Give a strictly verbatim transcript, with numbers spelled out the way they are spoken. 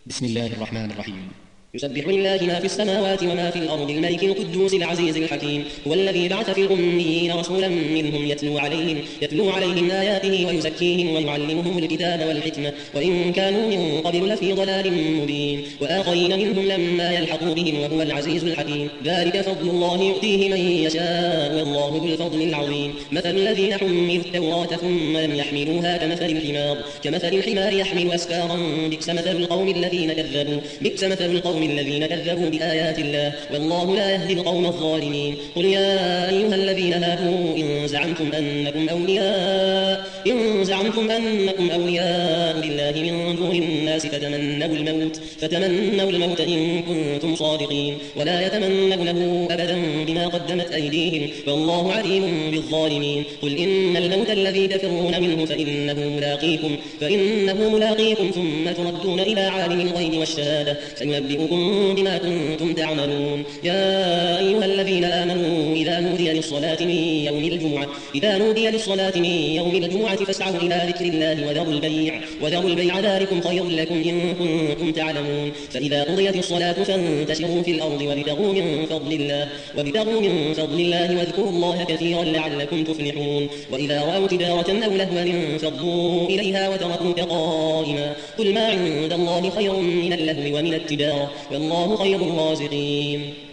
بسم الله الرحمن الرحيم. يسبح لله ما في السماوات وما في الأرض الملك القدوس العزيز الحكيم. هو الذي بعث في الأميين رسولا منهم يتلو عليهم, يتلو عليهم آياته ويزكيهم ويعلمهم الكتاب والحكمة وإن كانوا من قبل لفي ضلال مبين وآخرين منهم لما يلحقوا بهم وهو العزيز الحكيم. ذلك فضل الله يؤتيه من يشاء والله ذو الفضل العظيم. مثل الذين حملوا التوراة ثم لم يحملوها كمثل الحمار كمثل الحمار يحمل أسفارا بئس مثل القوم الذين كذبوا بئس مثل القوم الذين كذبوا بآيات الله والله لا يهدي القوم الظالمين. قل يا أيها الذين هادوا إن زعمتم أنكم أولياء إن زعمتم أنكم أولياء لله من دون الناس فتمنوا الموت فتمنوا الموت إن كنتم صادقين ولا يتمنونه أبدا بما قدمت أيديهم والله عليم بالظالمين. قل إن الموت الذي تفرون منه فإنه ملاقيكم فإنه ملاقيكم ثم تردون إلى عالم الغيب والشهادة فينبئكم بما كنتم تعملون. يا أيها الذين آمنوا إذا نودي للصلاة من يوم الجمعة إذا نودي للصلاة من يوم الجمعة فاسعوا إلى ذكر الله وذروا البيع وذروا البيع ذلكم خير لكم إن كنتم تعلمون. فإذا قضيت الصلاة فانتشروا في الأرض وابتغوا من فضل الله وابتغوا من فضل الله واذكروا الله كثيرا لعلكم تفلحون. وإذا رأوا تجارة أو لهوا انفضوا إليها وتركوك قائما. قل ما عند الله خير من اللهو ومن التجارة والله خير الرازقين.